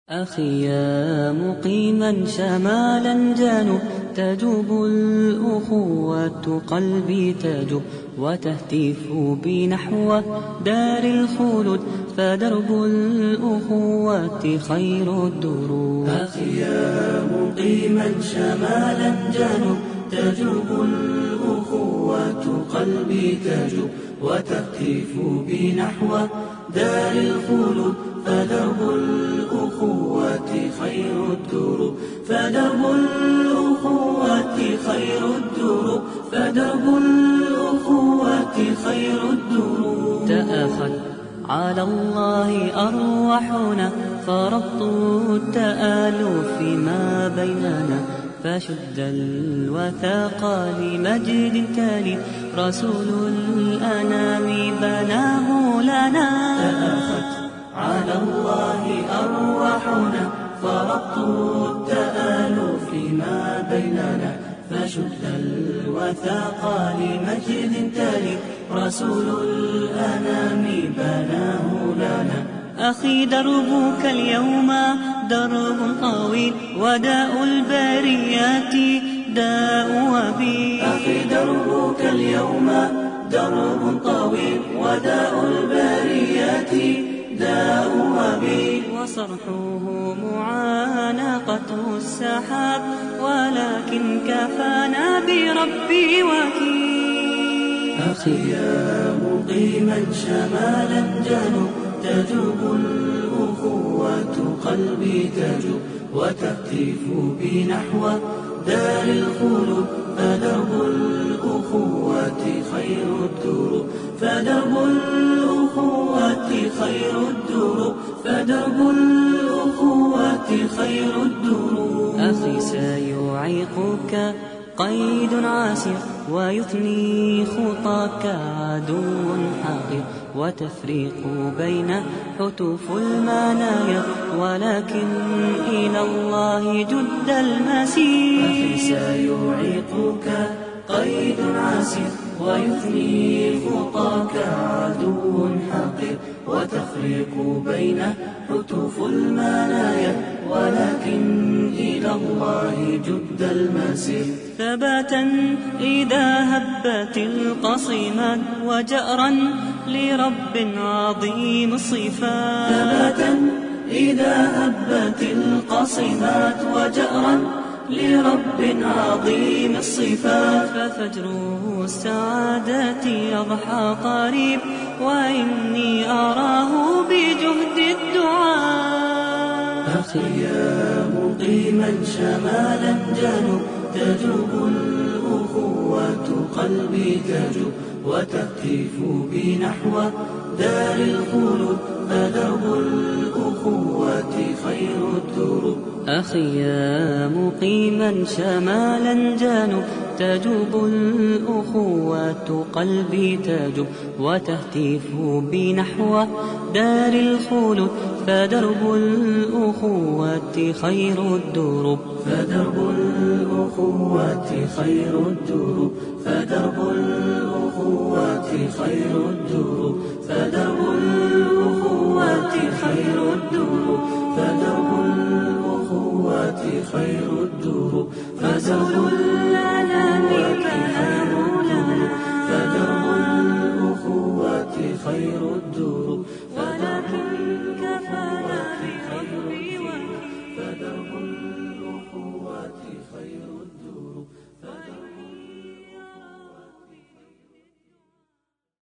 أخي يا مقيما شمالا جنوب، تجوب الأخوة قلبي تجوب، وتهتف بي نحو دار الخلود، فدرب الأخوة خير الدروب. أخي يا مقيما شمالا جنوب، تجوب الأخوة قلبي تجوب، وتهتف بي نحو دار الخلود، فدرب الأخوة خير الدروب، فدرب الأخوة خير الدروب، فدرب الأخوة خير الدروب. تأخت على الله أرواحنا، فربط التآلف ما بيننا، فشد الوثاق لمجد تالي، رسول الأنام بناه لنا. تأخت على الله أرواحنا، فربط التآلف ما بيننا، فشد الوثاق لمجد تالي، رسول الأنام بناه لنا. أخي دربك اليوم درب طويل، وداء البريات داء وبيل. أخي دربك اليوم درب طويل، وداء البريات داء وبيل. وصرحه معانقة السحاب، ولكن كفانا بربي وكيل. أخي يا مقيما شمالا جنوب، تجوب الأخوة قلبي تجوب، وتهتف بي نحو دار الخلود، فدرب الأخوة خير الدروب، فدرب الأخوة خير الدروب، فدرب الأخوة خير الدروب. أخي سيعيقك قيد عاسر، ويثني خطاك عدو حاقر، وتفريق بين حتوف المنايا، ولكن إلى الله جد المسير. أخي سيعيقك قيد عسير، ويثني خطاك عدو حقير، وتفريق بين حتوف المنايا، ولكن إلى الله جد المسير. ثباتا إذا هبت القصيمات، وجأرا لرب عظيم الصفات. ثباتا إذا هبت القصيمات، وجأرا لرب عظيم الصفات. ففجر السعادة يضحى قريب، وإني أراه بجهد الدعاء. أخي يا مقيما شمالا جنوب، تجوب الأخوة قلبي تجوب، وتهتف بي نحو دار الخلود، فدرب الأخوة خير الدروب. أخي يا مقيما شمالا جنوب، تجوب الأخوة قلبي تجوب، وتهتف بي نحو دار الخلود، فدرب الأخوة خير الدروب، فدرب الأخوة خير الدروب، فدرب الأخوة خير الدروب، فدرب الأخوة خير الدروب، فدرب الأخوة خير الدروب، فدرب الأنام